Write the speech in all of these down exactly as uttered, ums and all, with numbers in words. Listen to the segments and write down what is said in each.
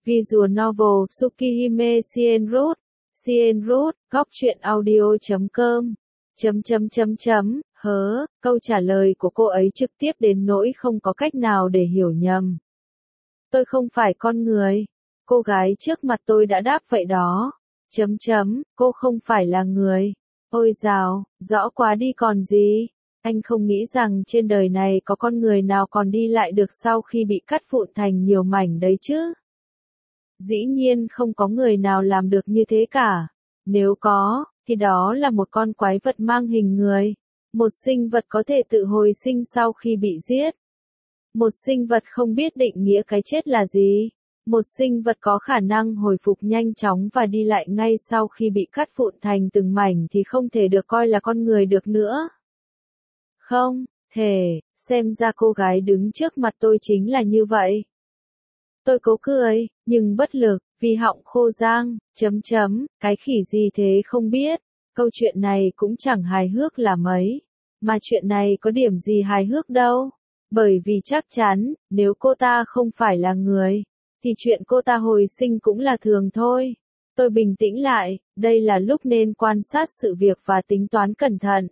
Visual novel Tsukihime Shienroot, Shienroot, góc truyện audio chấm com, chấm chấm chấm chấm, hớ, câu trả lời của cô ấy trực tiếp đến nỗi không có cách nào để hiểu nhầm. Tôi không phải con người. Cô gái trước mặt tôi đã đáp vậy đó. Chấm chấm, cô không phải là người. Ôi dào, rõ quá đi còn gì. Anh không nghĩ rằng trên đời này có con người nào còn đi lại được sau khi bị cắt vụn thành nhiều mảnh đấy chứ. Dĩ nhiên không có người nào làm được như thế cả. Nếu có, thì đó là một con quái vật mang hình người. Một sinh vật có thể tự hồi sinh sau khi bị giết. Một sinh vật không biết định nghĩa cái chết là gì. Một sinh vật có khả năng hồi phục nhanh chóng và đi lại ngay sau khi bị cắt vụn thành từng mảnh thì không thể được coi là con người được nữa. Không thể, xem ra cô gái đứng trước mặt tôi chính là như vậy. Tôi cố cười, nhưng bất lực, vì họng khô rang, chấm chấm, cái khỉ gì thế không biết. Câu chuyện này cũng chẳng hài hước là mấy. Mà chuyện này có điểm gì hài hước đâu. Bởi vì chắc chắn, nếu cô ta không phải là người, thì chuyện cô ta hồi sinh cũng là thường thôi. Tôi bình tĩnh lại, đây là lúc nên quan sát sự việc và tính toán cẩn thận.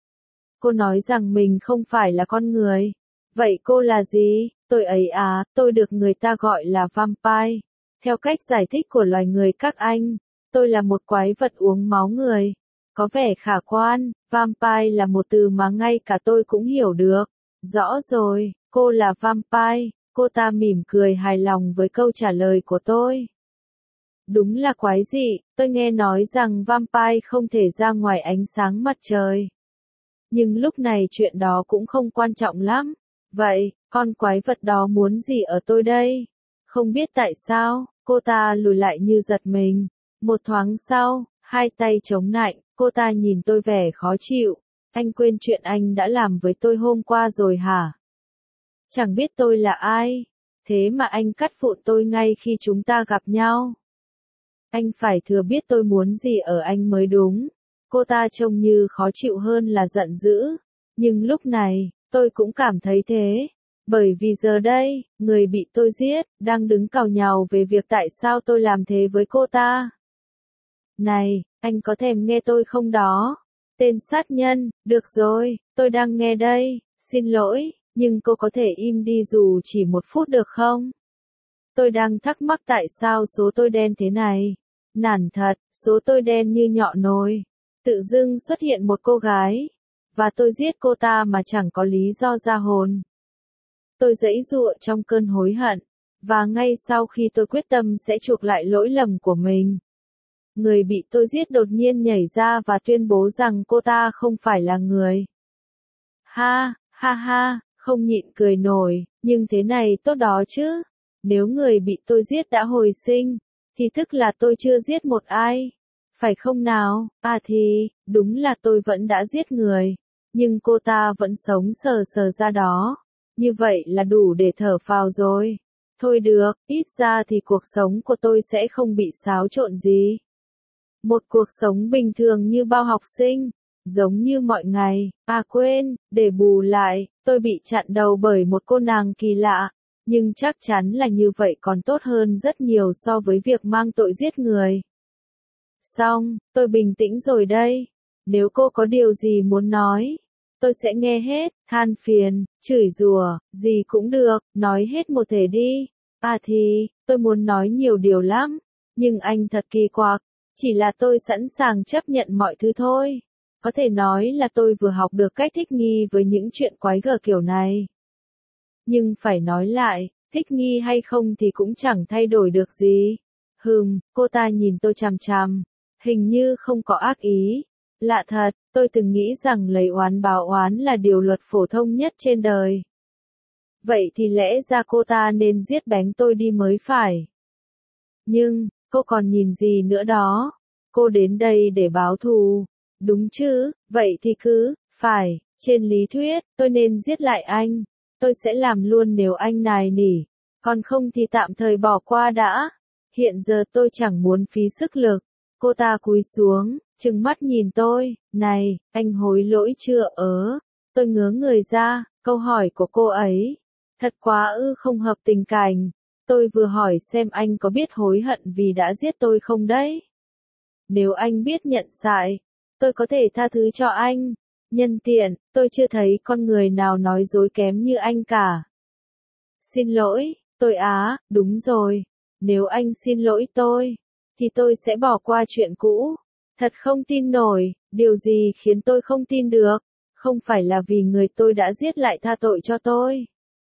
Cô nói rằng mình không phải là con người. Vậy cô là gì? Tôi ấy à, tôi được người ta gọi là vampire. Theo cách giải thích của loài người các anh, tôi là một quái vật uống máu người. Có vẻ khả quan, vampire là một từ mà ngay cả tôi cũng hiểu được. Rõ rồi, cô là vampire. Cô ta mỉm cười hài lòng với câu trả lời của tôi. Đúng là quái dị, tôi nghe nói rằng vampire không thể ra ngoài ánh sáng mặt trời. Nhưng lúc này chuyện đó cũng không quan trọng lắm. Vậy, con quái vật đó muốn gì ở tôi đây? Không biết tại sao, cô ta lùi lại như giật mình. Một thoáng sau, hai tay chống nạnh, cô ta nhìn tôi vẻ khó chịu. Anh quên chuyện anh đã làm với tôi hôm qua rồi hả? Chẳng biết tôi là ai. Thế mà anh cắt vụn tôi ngay khi chúng ta gặp nhau. Anh phải thừa biết tôi muốn gì ở anh mới đúng. Cô ta trông như khó chịu hơn là giận dữ. Nhưng lúc này, tôi cũng cảm thấy thế. Bởi vì giờ đây, người bị tôi giết, đang đứng càu nhàu về việc tại sao tôi làm thế với cô ta. Này, anh có thèm nghe tôi không đó? Tên sát nhân, được rồi, tôi đang nghe đây, xin lỗi, nhưng cô có thể im đi dù chỉ một phút được không? Tôi đang thắc mắc tại sao số tôi đen thế này. Nản thật, số tôi đen như nhọ nồi. Tự dưng xuất hiện một cô gái. Và tôi giết cô ta mà chẳng có lý do ra hồn. Tôi giãy giụa trong cơn hối hận. Và ngay sau khi tôi quyết tâm sẽ chuộc lại lỗi lầm của mình, người bị tôi giết đột nhiên nhảy ra và tuyên bố rằng cô ta không phải là người. Ha, ha ha, không nhịn cười nổi, nhưng thế này tốt đó chứ. Nếu người bị tôi giết đã hồi sinh, thì tức là tôi chưa giết một ai. Phải không nào? À thì, đúng là tôi vẫn đã giết người. Nhưng cô ta vẫn sống sờ sờ ra đó. Như vậy là đủ để thở phào rồi. Thôi được, ít ra thì cuộc sống của tôi sẽ không bị xáo trộn gì. Một cuộc sống bình thường như bao học sinh. Giống như mọi ngày. À quên, để bù lại, tôi bị chặn đầu bởi một cô nàng kỳ lạ. Nhưng chắc chắn là như vậy còn tốt hơn rất nhiều so với việc mang tội giết người. Xong, tôi bình tĩnh rồi đây. Nếu cô có điều gì muốn nói, tôi sẽ nghe hết, than phiền, chửi rủa, gì cũng được, nói hết một thể đi. À thì, tôi muốn nói nhiều điều lắm, nhưng anh thật kỳ quặc, chỉ là tôi sẵn sàng chấp nhận mọi thứ thôi. Có thể nói là tôi vừa học được cách thích nghi với những chuyện quái gở kiểu này. Nhưng phải nói lại, thích nghi hay không thì cũng chẳng thay đổi được gì. Hừm, cô ta nhìn tôi chằm chằm, hình như không có ác ý. Lạ thật, tôi từng nghĩ rằng lấy oán báo oán là điều luật phổ thông nhất trên đời. Vậy thì lẽ ra cô ta nên giết bánh tôi đi mới phải. Nhưng, cô còn nhìn gì nữa đó? Cô đến đây để báo thù. Đúng chứ, vậy thì cứ, phải, trên lý thuyết, tôi nên giết lại anh. Tôi sẽ làm luôn nếu anh nài nỉ. Còn không thì tạm thời bỏ qua đã. Hiện giờ tôi chẳng muốn phí sức lực. Cô ta cúi xuống, trừng mắt nhìn tôi. Này, anh hối lỗi chưa ớ? Tôi ngớ người ra, câu hỏi của cô ấy. Thật quá ư không hợp tình cảnh. Tôi vừa hỏi xem anh có biết hối hận vì đã giết tôi không đấy. Nếu anh biết nhận sai, tôi có thể tha thứ cho anh. Nhân tiện, tôi chưa thấy con người nào nói dối kém như anh cả. Xin lỗi, tôi á, đúng rồi. Nếu anh xin lỗi tôi, thì tôi sẽ bỏ qua chuyện cũ. Thật không tin nổi, điều gì khiến tôi không tin được? Không phải là vì người tôi đã giết lại tha tội cho tôi.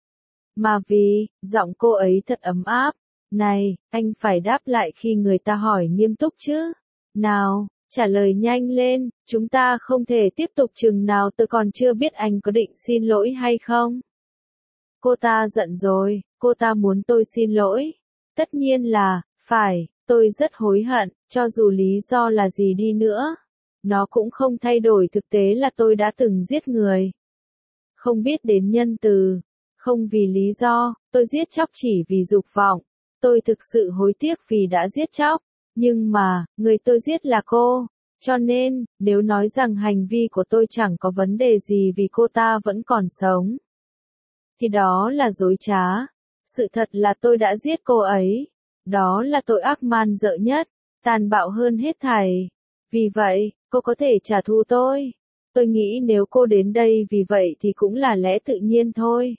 Mà vì, giọng cô ấy thật ấm áp. Này, anh phải đáp lại khi người ta hỏi nghiêm túc chứ. Nào, trả lời nhanh lên, chúng ta không thể tiếp tục chừng nào tôi còn chưa biết anh có định xin lỗi hay không. Cô ta giận rồi, cô ta muốn tôi xin lỗi. Tất nhiên là, phải, tôi rất hối hận, cho dù lý do là gì đi nữa. Nó cũng không thay đổi thực tế là tôi đã từng giết người. Không biết đến nhân từ. Không vì lý do, tôi giết chóc chỉ vì dục vọng. Tôi thực sự hối tiếc vì đã giết chóc. Nhưng mà, người tôi giết là cô. Cho nên, nếu nói rằng hành vi của tôi chẳng có vấn đề gì vì cô ta vẫn còn sống, thì đó là dối trá. Sự thật là tôi đã giết cô ấy. Đó là tội ác man dợ nhất, tàn bạo hơn hết thảy. Vì vậy, cô có thể trả thù tôi. Tôi nghĩ nếu cô đến đây vì vậy thì cũng là lẽ tự nhiên thôi.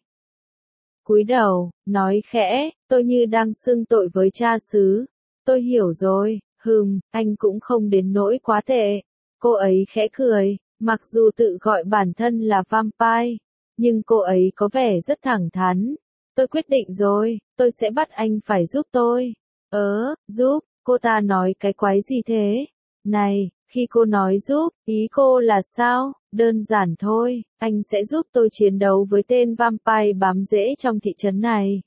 Cúi đầu, nói khẽ, tôi như đang xưng tội với cha xứ. Tôi hiểu rồi, hừm, anh cũng không đến nỗi quá tệ. Cô ấy khẽ cười, mặc dù tự gọi bản thân là vampire, nhưng cô ấy có vẻ rất thẳng thắn. Tôi quyết định rồi, tôi sẽ bắt anh phải giúp tôi. Ớ, giúp, cô ta nói cái quái gì thế? Này, khi cô nói giúp, ý cô là sao? Đơn giản thôi, anh sẽ giúp tôi chiến đấu với tên vampire bám rễ trong thị trấn này.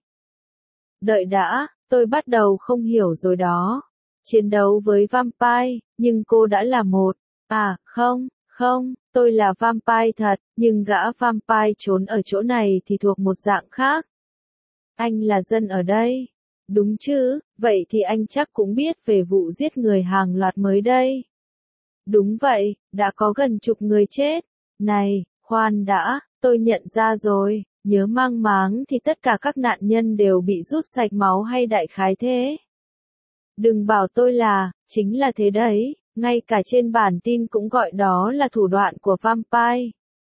Đợi đã, tôi bắt đầu không hiểu rồi đó. Chiến đấu với vampire, nhưng cô đã là một. À, không, không, tôi là vampire thật, nhưng gã vampire trốn ở chỗ này thì thuộc một dạng khác. Anh là dân ở đây. Đúng chứ, vậy thì anh chắc cũng biết về vụ giết người hàng loạt mới đây. Đúng vậy, đã có gần chục người chết. Này, khoan đã, tôi nhận ra rồi, nhớ mang máng thì tất cả các nạn nhân đều bị rút sạch máu hay đại khái thế. Đừng bảo tôi là, chính là thế đấy, ngay cả trên bản tin cũng gọi đó là thủ đoạn của vampire.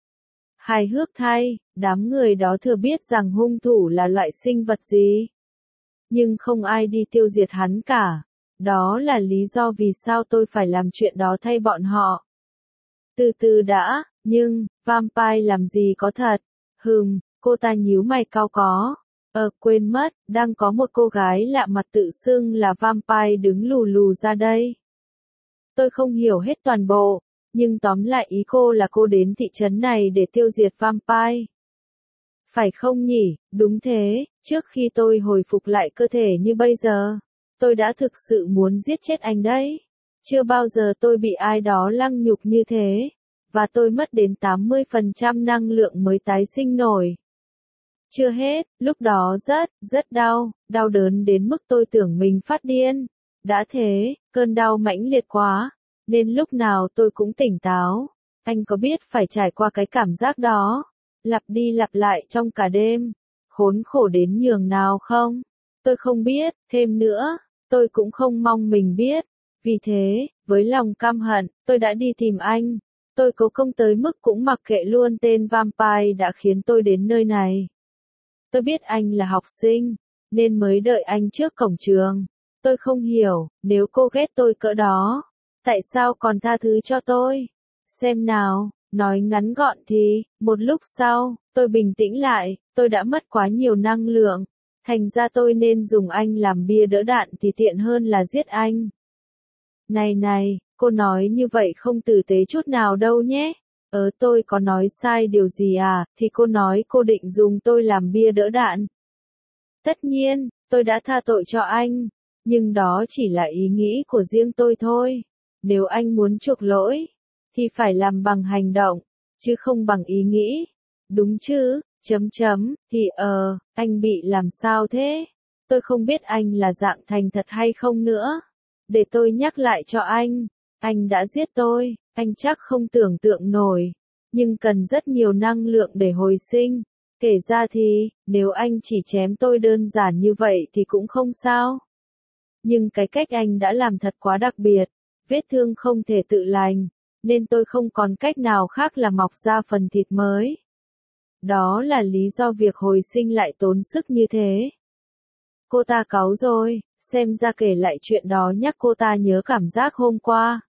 Hài hước thay, đám người đó thừa biết rằng hung thủ là loại sinh vật gì. Nhưng không ai đi tiêu diệt hắn cả. Đó là lý do vì sao tôi phải làm chuyện đó thay bọn họ. Từ từ đã, nhưng, vampire làm gì có thật? Hừm, cô ta nhíu mày cau có. Ờ, quên mất, đang có một cô gái lạ mặt tự xưng là vampire đứng lù lù ra đây. Tôi không hiểu hết toàn bộ, nhưng tóm lại ý cô là cô đến thị trấn này để tiêu diệt vampire. Phải không nhỉ? Đúng thế, trước khi tôi hồi phục lại cơ thể như bây giờ, tôi đã thực sự muốn giết chết anh đấy. Chưa bao giờ tôi bị ai đó lăng nhục như thế, và tôi mất đến tám mươi phần trăm năng lượng mới tái sinh nổi. Chưa hết, lúc đó rất, rất đau, đau đớn đến mức tôi tưởng mình phát điên. Đã thế, cơn đau mãnh liệt quá, nên lúc nào tôi cũng tỉnh táo. Anh có biết phải trải qua cái cảm giác đó, lặp đi lặp lại trong cả đêm, khốn khổ đến nhường nào không? Tôi không biết, thêm nữa, tôi cũng không mong mình biết. Vì thế, với lòng căm hận, tôi đã đi tìm anh. Tôi cố công tới mức cũng mặc kệ luôn tên vampire đã khiến tôi đến nơi này. Tôi biết anh là học sinh, nên mới đợi anh trước cổng trường. Tôi không hiểu, nếu cô ghét tôi cỡ đó, tại sao còn tha thứ cho tôi? Xem nào, nói ngắn gọn thì, một lúc sau, tôi bình tĩnh lại, tôi đã mất quá nhiều năng lượng. Thành ra tôi nên dùng anh làm bia đỡ đạn thì tiện hơn là giết anh. Này này, cô nói như vậy không tử tế chút nào đâu nhé. Ờ tôi có nói sai điều gì à, thì cô nói cô định dùng tôi làm bia đỡ đạn. Tất nhiên, tôi đã tha tội cho anh, nhưng đó chỉ là ý nghĩ của riêng tôi thôi. Nếu anh muốn chuộc lỗi, thì phải làm bằng hành động, chứ không bằng ý nghĩ. Đúng chứ, chấm chấm, thì ờ, anh bị làm sao thế? Tôi không biết anh là dạng thành thật hay không nữa. Để tôi nhắc lại cho anh, anh đã giết tôi, anh chắc không tưởng tượng nổi, nhưng cần rất nhiều năng lượng để hồi sinh. Kể ra thì, nếu anh chỉ chém tôi đơn giản như vậy thì cũng không sao. Nhưng cái cách anh đã làm thật quá đặc biệt, vết thương không thể tự lành, nên tôi không còn cách nào khác là mọc ra phần thịt mới. Đó là lý do việc hồi sinh lại tốn sức như thế. Cô ta cáu rồi, xem ra kể lại chuyện đó nhắc cô ta nhớ cảm giác hôm qua.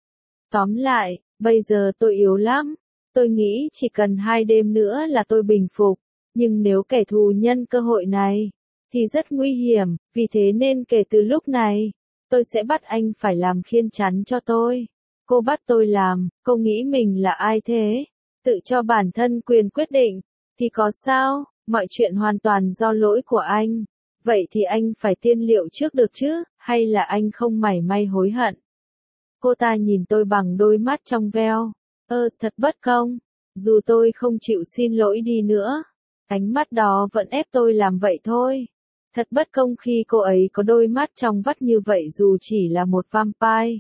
Tóm lại, bây giờ tôi yếu lắm. Tôi nghĩ chỉ cần hai đêm nữa là tôi bình phục. Nhưng nếu kẻ thù nhân cơ hội này, thì rất nguy hiểm, vì thế nên kể từ lúc này, tôi sẽ bắt anh phải làm khiên chắn cho tôi. Cô bắt tôi làm, cô nghĩ mình là ai thế? Tự cho bản thân quyền quyết định, thì có sao, mọi chuyện hoàn toàn do lỗi của anh. Vậy thì anh phải tiên liệu trước được chứ, hay là anh không mảy may hối hận? Cô ta nhìn tôi bằng đôi mắt trong veo. Ơ, thật bất công. Dù tôi không chịu xin lỗi đi nữa, ánh mắt đó vẫn ép tôi làm vậy thôi. Thật bất công khi cô ấy có đôi mắt trong vắt như vậy dù chỉ là một vampire.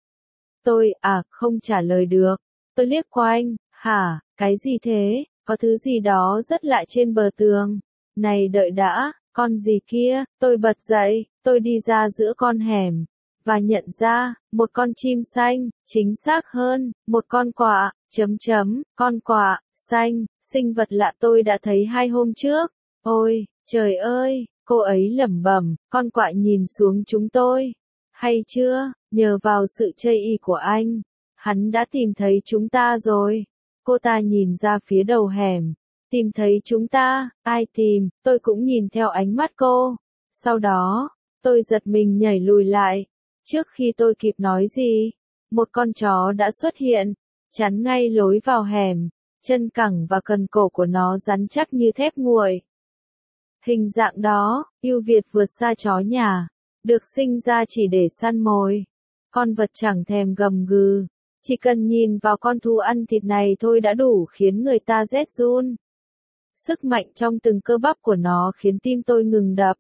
Tôi, à, không trả lời được. Tôi liếc qua anh, hả, cái gì thế, có thứ gì đó rất lạ trên bờ tường. Này đợi đã, con gì kia, tôi bật dậy, tôi đi ra giữa con hẻm. Và nhận ra, một con chim xanh, chính xác hơn, một con quạ, chấm chấm, con quạ, xanh, sinh vật lạ tôi đã thấy hai hôm trước. Ôi, trời ơi, cô ấy lẩm bẩm, con quạ nhìn xuống chúng tôi. Hay chưa, nhờ vào sự chây y của anh, hắn đã tìm thấy chúng ta rồi. Cô ta nhìn ra phía đầu hẻm. Tìm thấy chúng ta, ai tìm, tôi cũng nhìn theo ánh mắt cô. Sau đó, tôi giật mình nhảy lùi lại. Trước khi tôi kịp nói gì, một con chó đã xuất hiện, chắn ngay lối vào hẻm, chân cẳng và cần cổ của nó rắn chắc như thép nguội. Hình dạng đó, ưu việt vượt xa chó nhà, được sinh ra chỉ để săn mồi. Con vật chẳng thèm gầm gừ, chỉ cần nhìn vào con thú ăn thịt này thôi đã đủ khiến người ta rét run. Sức mạnh trong từng cơ bắp của nó khiến tim tôi ngừng đập.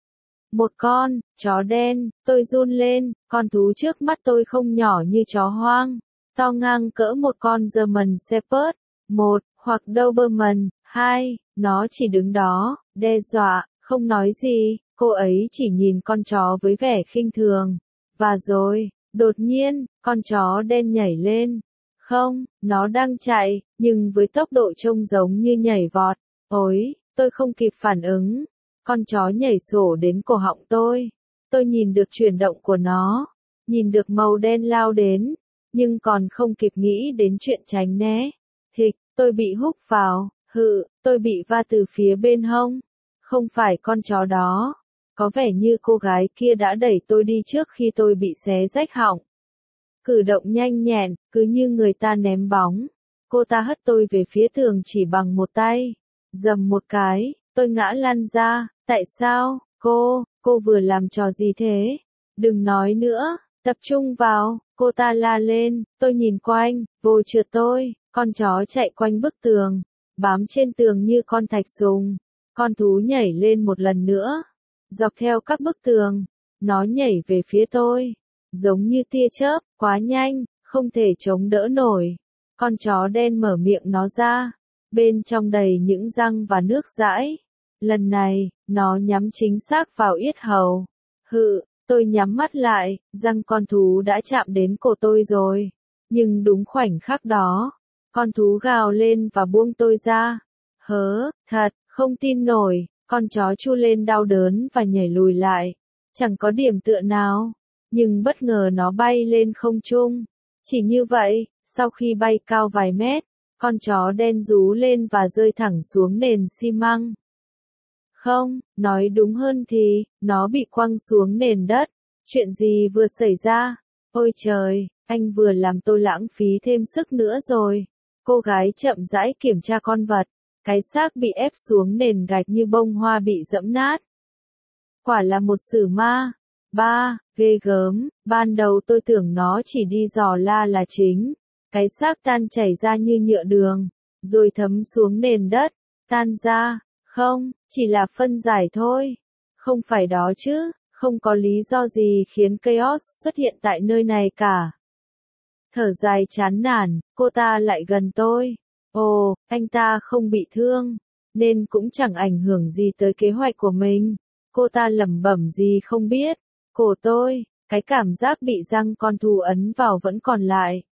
Một con, chó đen, tôi run lên, con thú trước mắt tôi không nhỏ như chó hoang, to ngang cỡ một con German Shepherd, một, hoặc Doberman, hai, nó chỉ đứng đó, đe dọa, không nói gì, cô ấy chỉ nhìn con chó với vẻ khinh thường. Và rồi, đột nhiên, con chó đen nhảy lên. Không, nó đang chạy, nhưng với tốc độ trông giống như nhảy vọt. Ôi, tôi không kịp phản ứng. Con chó nhảy sổ đến cổ họng tôi. Tôi nhìn được chuyển động của nó, nhìn được màu đen lao đến, nhưng còn không kịp nghĩ đến chuyện tránh né. Thịch, tôi bị húc vào, hự, tôi bị va từ phía bên hông. Không phải con chó đó. Có vẻ như cô gái kia đã đẩy tôi đi trước khi tôi bị xé rách họng. Cử động nhanh nhẹn, cứ như người ta ném bóng. Cô ta hất tôi về phía tường chỉ bằng một tay. Dầm một cái, tôi ngã lăn ra. Tại sao, cô, cô vừa làm trò gì thế? Đừng nói nữa, tập trung vào, cô ta la lên. Tôi nhìn quanh, vô trượt tôi, con chó chạy quanh bức tường, bám trên tường như con thạch sùng. Con thú nhảy lên một lần nữa, dọc theo các bức tường, nó nhảy về phía tôi, giống như tia chớp, quá nhanh, không thể chống đỡ nổi. Con chó đen mở miệng nó ra, bên trong đầy những răng và nước dãi. Lần này, nó nhắm chính xác vào yết hầu. Hự, tôi nhắm mắt lại, răng con thú đã chạm đến cổ tôi rồi. Nhưng đúng khoảnh khắc đó, con thú gào lên và buông tôi ra. Hớ, thật, không tin nổi, con chó chu lên đau đớn và nhảy lùi lại. Chẳng có điểm tựa nào, nhưng bất ngờ nó bay lên không trung. Chỉ như vậy, sau khi bay cao vài mét, con chó đen rú lên và rơi thẳng xuống nền xi măng. Không, nói đúng hơn thì, nó bị quăng xuống nền đất. Chuyện gì vừa xảy ra? Ôi trời, anh vừa làm tôi lãng phí thêm sức nữa rồi. Cô gái chậm rãi kiểm tra con vật. Cái xác bị ép xuống nền gạch như bông hoa bị dẫm nát. Quả là một sử ma. Ba, ghê gớm, ban đầu tôi tưởng nó chỉ đi dò la là chính. Cái xác tan chảy ra như nhựa đường, rồi thấm xuống nền đất, tan ra. Không, chỉ là phân giải thôi. Không phải đó chứ, không có lý do gì khiến chaos xuất hiện tại nơi này cả. Thở dài chán nản, cô ta lại gần tôi. Ồ, anh ta không bị thương. nên cũng chẳng ảnh hưởng gì tới kế hoạch của mình. Cô ta lẩm bẩm gì không biết. Cổ tôi, cái cảm giác bị răng con thú ấn vào vẫn còn lại.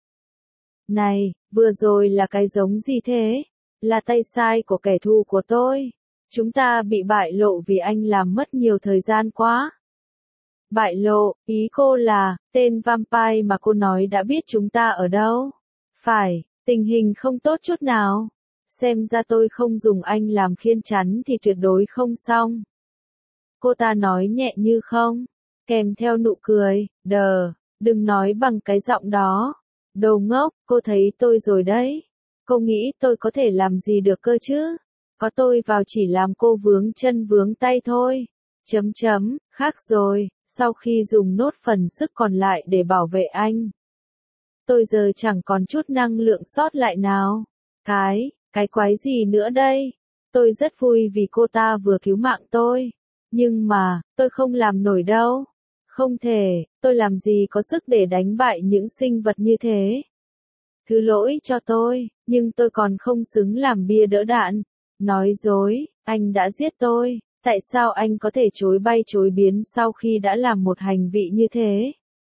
Này, vừa rồi là cái giống gì thế? Là tay sai của kẻ thù của tôi. Chúng ta bị bại lộ vì anh làm mất nhiều thời gian quá. Bại lộ, ý cô là, tên vampire mà cô nói đã biết chúng ta ở đâu. Phải, tình hình không tốt chút nào. Xem ra tôi không dùng anh làm khiên chắn thì tuyệt đối không xong. Cô ta nói nhẹ như không, kèm theo nụ cười, đờ, đừng nói bằng cái giọng đó. Đồ ngốc, cô thấy tôi rồi đấy. Cô nghĩ tôi có thể làm gì được cơ chứ? Có tôi vào chỉ làm cô vướng chân vướng tay thôi. Chấm chấm, khác rồi, sau khi dùng nốt phần sức còn lại để bảo vệ anh. Tôi giờ chẳng còn chút năng lượng sót lại nào. Cái, cái quái gì nữa đây? Tôi rất vui vì cô ta vừa cứu mạng tôi. Nhưng mà, tôi không làm nổi đâu. Không thể, tôi làm gì có sức để đánh bại những sinh vật như thế. Thứ lỗi cho tôi, nhưng tôi còn không xứng làm bia đỡ đạn. Nói dối, anh đã giết tôi, tại sao anh có thể chối bay chối biến sau khi đã làm một hành vi như thế?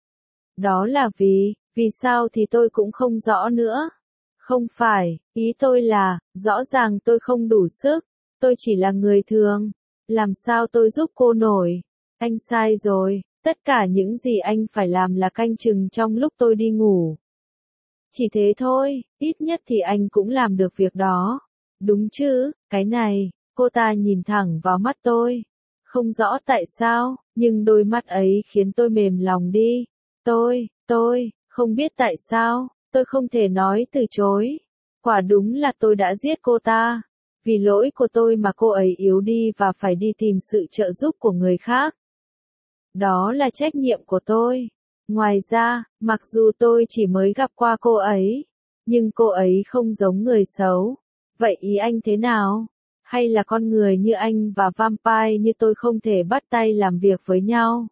Đó là vì, vì sao thì tôi cũng không rõ nữa. Không phải, ý tôi là, rõ ràng tôi không đủ sức, tôi chỉ là người thường. Làm sao tôi giúp cô nổi? Anh sai rồi, tất cả những gì anh phải làm là canh chừng trong lúc tôi đi ngủ. Chỉ thế thôi, ít nhất thì anh cũng làm được việc đó. Đúng chứ, cái này, cô ta nhìn thẳng vào mắt tôi. Không rõ tại sao, nhưng đôi mắt ấy khiến tôi mềm lòng đi. Tôi, tôi, không biết tại sao, tôi không thể nói từ chối. Quả đúng là tôi đã giết cô ta. Vì lỗi của tôi mà cô ấy yếu đi và phải đi tìm sự trợ giúp của người khác. Đó là trách nhiệm của tôi. Ngoài ra, mặc dù tôi chỉ mới gặp qua cô ấy, nhưng cô ấy không giống người xấu. Vậy ý anh thế nào? Hay là con người như anh và vampire như tôi không thể bắt tay làm việc với nhau?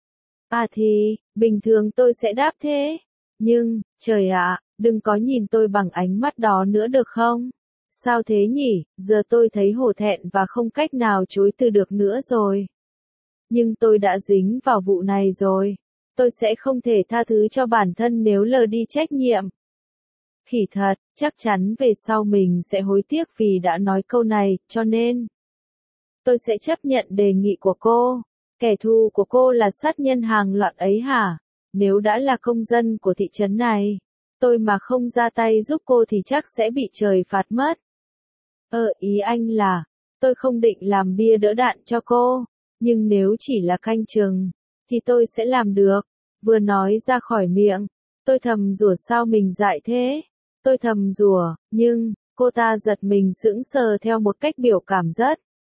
À thì, bình thường tôi sẽ đáp thế. Nhưng, trời ạ, đừng có nhìn tôi bằng ánh mắt đó nữa được không? Sao thế nhỉ, giờ tôi thấy hổ thẹn và không cách nào chối từ được nữa rồi. Nhưng tôi đã dính vào vụ này rồi. Tôi sẽ không thể tha thứ cho bản thân nếu lờ đi trách nhiệm. Khỉ thật, chắc chắn về sau mình sẽ hối tiếc vì đã nói câu này, cho nên tôi sẽ chấp nhận đề nghị của cô. Kẻ thù của cô là sát nhân hàng loạt ấy hả? Nếu đã là công dân của thị trấn này, tôi mà không ra tay giúp cô thì chắc sẽ bị trời phạt mất. Ờ, ý anh là, tôi không định làm bia đỡ đạn cho cô, nhưng nếu chỉ là canh chừng, thì tôi sẽ làm được. Vừa nói ra khỏi miệng, tôi thầm rủa sao mình dại thế. Tôi thầm rủa, nhưng, cô ta giật mình sững sờ theo một cách biểu cảm rất.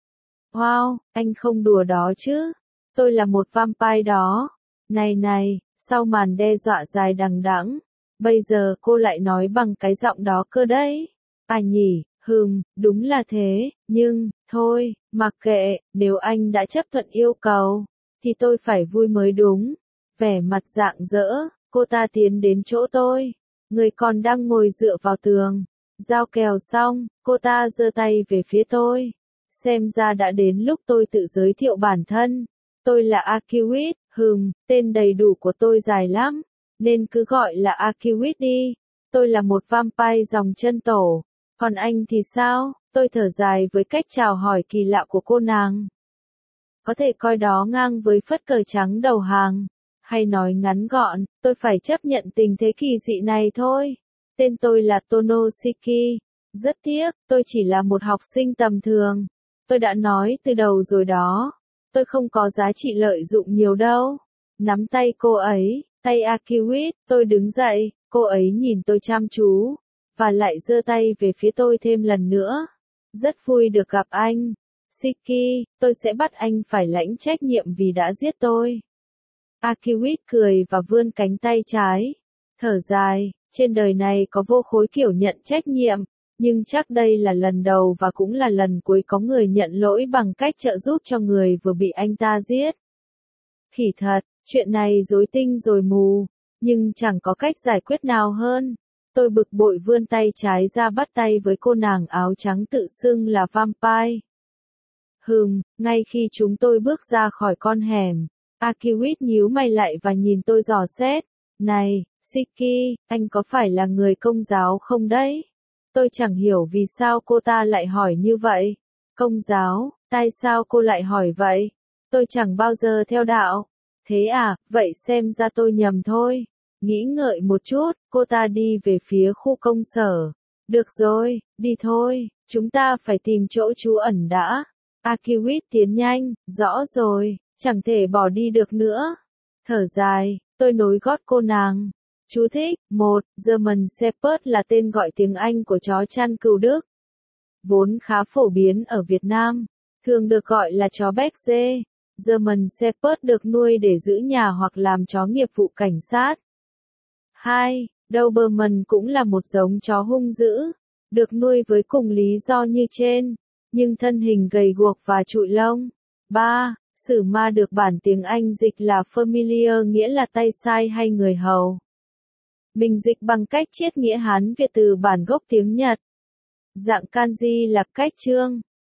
Wow, anh không đùa đó chứ. Tôi là một vampire đó. Này này, sau màn đe dọa dài đằng đẵng, bây giờ cô lại nói bằng cái giọng đó cơ đấy. À nhỉ, hừm, đúng là thế, nhưng, thôi, mặc kệ, nếu anh đã chấp thuận yêu cầu, thì tôi phải vui mới đúng. Vẻ mặt rạng rỡ, cô ta tiến đến chỗ tôi. Người còn đang ngồi dựa vào tường. Giao kèo xong, cô ta giơ tay về phía tôi. Xem ra đã đến lúc tôi tự giới thiệu bản thân. Tôi là Akiwit, hừm, tên đầy đủ của tôi dài lắm, nên cứ gọi là Akiwit đi. Tôi là một vampire dòng chân tổ. Còn anh thì sao? Tôi thở dài với cách chào hỏi kỳ lạ của cô nàng. Có thể coi đó ngang với phất cờ trắng đầu hàng. Hay nói ngắn gọn, tôi phải chấp nhận tình thế kỳ dị này thôi. Tên tôi là Tonoshiki. Rất tiếc, tôi chỉ là một học sinh tầm thường. Tôi đã nói từ đầu rồi đó. Tôi không có giá trị lợi dụng nhiều đâu. Nắm tay cô ấy, tay Akiwit, tôi đứng dậy, cô ấy nhìn tôi chăm chú, và lại giơ tay về phía tôi thêm lần nữa. Rất vui được gặp anh. Shiki, tôi sẽ bắt anh phải lãnh trách nhiệm vì đã giết tôi. Akiwit cười và vươn cánh tay trái. Thở dài, trên đời này có vô khối kiểu nhận trách nhiệm, nhưng chắc đây là lần đầu và cũng là lần cuối có người nhận lỗi bằng cách trợ giúp cho người vừa bị anh ta giết. Khỉ thật, chuyện này rối tinh rồi mù, nhưng chẳng có cách giải quyết nào hơn. Tôi bực bội vươn tay trái ra bắt tay với cô nàng áo trắng tự xưng là vampire. Hừm, ngay khi chúng tôi bước ra khỏi con hẻm, Akiwit nhíu mày lại và nhìn tôi dò xét. Này, Shiki, anh có phải là người Công giáo không đấy? Tôi chẳng hiểu vì sao cô ta lại hỏi như vậy. Công giáo, tại sao cô lại hỏi vậy? Tôi chẳng bao giờ theo đạo. Thế à, vậy xem ra tôi nhầm thôi. Nghĩ ngợi một chút, cô ta đi về phía khu công sở. Được rồi, đi thôi, chúng ta phải tìm chỗ trú ẩn đã. Akiwit tiến nhanh, rõ rồi, chẳng thể bỏ đi được nữa. Thở dài, tôi nối gót cô nàng. Chú thích, một, German Shepherd là tên gọi tiếng Anh của chó chăn cừu Đức. Vốn khá phổ biến ở Việt Nam, thường được gọi là chó béc dê. German Shepherd được nuôi để giữ nhà hoặc làm chó nghiệp vụ cảnh sát. hai. Doberman cũng là một giống chó hung dữ, được nuôi với cùng lý do như trên, nhưng thân hình gầy guộc và trụi lông. ba. Sử ma được bản tiếng Anh dịch là familiar nghĩa là tay sai hay người hầu. Mình dịch bằng cách chiết nghĩa Hán Việt từ bản gốc tiếng Nhật. Dạng kanji là cách chương.